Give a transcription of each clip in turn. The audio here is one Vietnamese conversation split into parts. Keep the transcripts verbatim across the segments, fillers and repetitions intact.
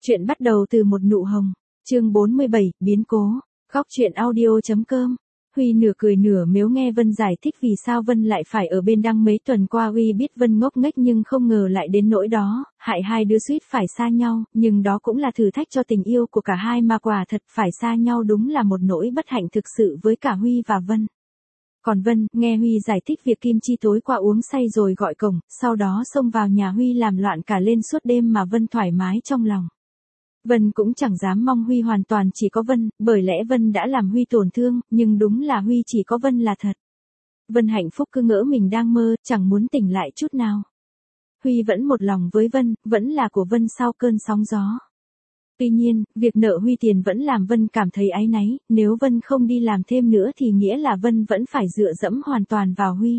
Chuyện bắt đầu từ một nụ hồng. Chương bốn mươi bảy, biến cố. Góc truyện audio.com. Huy nửa cười nửa mếu nghe Vân giải thích vì sao Vân lại phải ở bên Đăng mấy tuần qua. Huy biết Vân ngốc nghếch nhưng không ngờ lại đến nỗi đó, hại hai đứa suýt phải xa nhau, nhưng đó cũng là thử thách cho tình yêu của cả hai mà quả thật phải xa nhau đúng là một nỗi bất hạnh thực sự với cả Huy và Vân. Còn Vân, nghe Huy giải thích việc Kim Chi tối qua uống say rồi gọi cổng, sau đó xông vào nhà Huy làm loạn cả lên suốt đêm mà Vân thoải mái trong lòng. Vân cũng chẳng dám mong Huy hoàn toàn chỉ có Vân, bởi lẽ Vân đã làm Huy tổn thương, nhưng đúng là Huy chỉ có Vân là thật. Vân hạnh phúc cứ ngỡ mình đang mơ, chẳng muốn tỉnh lại chút nào. Huy vẫn một lòng với Vân, vẫn là của Vân sau cơn sóng gió. Tuy nhiên, việc nợ Huy tiền vẫn làm Vân cảm thấy áy náy, nếu Vân không đi làm thêm nữa thì nghĩa là Vân vẫn phải dựa dẫm hoàn toàn vào Huy.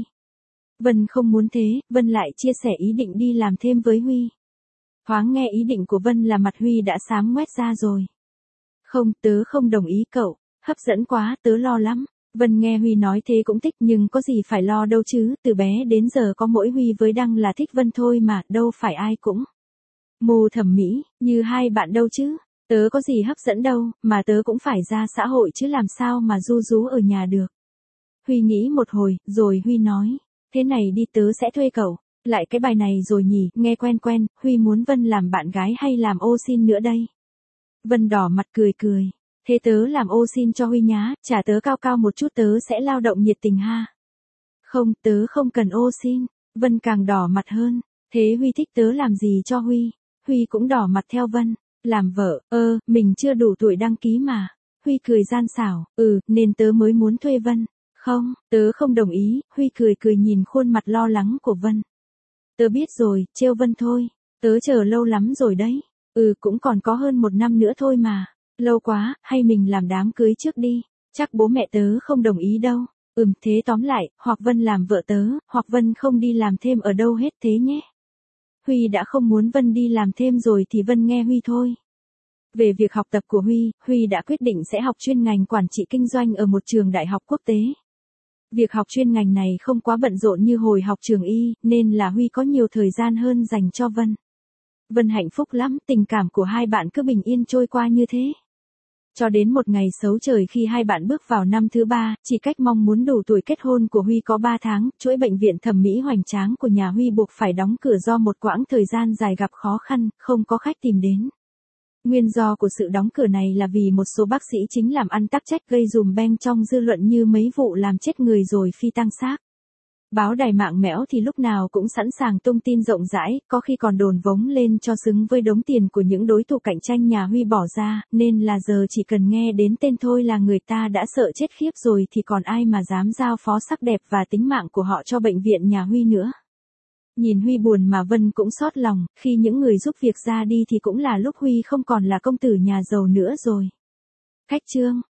Vân không muốn thế, Vân lại chia sẻ ý định đi làm thêm với Huy. Thoáng nghe ý định của Vân là mặt Huy đã xám ngoét ra rồi. Không, tớ không đồng ý cậu, hấp dẫn quá, tớ lo lắm. Vân nghe Huy nói thế cũng thích nhưng có gì phải lo đâu chứ, từ bé đến giờ có mỗi Huy với Đăng là thích Vân thôi mà, đâu phải ai cũng mù thẩm mỹ, như hai bạn đâu chứ. Tớ có gì hấp dẫn đâu, mà tớ cũng phải ra xã hội chứ làm sao mà ru rú ở nhà được. Huy nghĩ một hồi, rồi Huy nói, thế này đi tớ sẽ thuê cậu. Lại cái bài này rồi nhỉ, nghe quen quen, Huy muốn Vân làm bạn gái hay làm ô xin nữa đây? Vân đỏ mặt cười cười, thế tớ làm ô xin cho Huy nhá, trả tớ cao cao một chút tớ sẽ lao động nhiệt tình ha. Không, tớ không cần ô xin. Vân càng đỏ mặt hơn, thế Huy thích tớ làm gì cho Huy? Huy cũng đỏ mặt theo Vân, làm vợ, ơ, mình chưa đủ tuổi đăng ký mà. Huy cười gian xảo, ừ, nên tớ mới muốn thuê Vân. Không, tớ không đồng ý, Huy cười cười nhìn khuôn mặt lo lắng của Vân. Tớ biết rồi, trêu Vân thôi, tớ chờ lâu lắm rồi đấy, ừ cũng còn có hơn một năm nữa thôi mà, lâu quá, hay mình làm đám cưới trước đi, chắc bố mẹ tớ không đồng ý đâu, ừm thế tóm lại, hoặc Vân làm vợ tớ, hoặc Vân không đi làm thêm ở đâu hết thế nhé. Huy đã không muốn Vân đi làm thêm rồi thì Vân nghe Huy thôi. Về việc học tập của Huy, Huy đã quyết định sẽ học chuyên ngành quản trị kinh doanh ở một trường đại học quốc tế. Việc học chuyên ngành này không quá bận rộn như hồi học trường y, nên là Huy có nhiều thời gian hơn dành cho Vân. Vân hạnh phúc lắm, tình cảm của hai bạn cứ bình yên trôi qua như thế. Cho đến một ngày xấu trời khi hai bạn bước vào năm thứ ba, chỉ cách mong muốn đủ tuổi kết hôn của Huy có ba tháng, chuỗi bệnh viện thẩm mỹ hoành tráng của nhà Huy buộc phải đóng cửa do một quãng thời gian dài gặp khó khăn, không có khách tìm đến. Nguyên do của sự đóng cửa này là vì một số bác sĩ chính làm ăn tắc trách gây dùm beng trong dư luận như mấy vụ làm chết người rồi phi tang xác. Báo đài mạng mẽo thì lúc nào cũng sẵn sàng tung tin rộng rãi, có khi còn đồn vống lên cho xứng với đống tiền của những đối thủ cạnh tranh nhà Huy bỏ ra, nên là giờ chỉ cần nghe đến tên thôi là người ta đã sợ chết khiếp rồi thì còn ai mà dám giao phó sắc đẹp và tính mạng của họ cho bệnh viện nhà Huy nữa. Nhìn Huy buồn mà Vân cũng xót lòng, khi những người giúp việc ra đi thì cũng là lúc Huy không còn là công tử nhà giàu nữa rồi. Khách trương,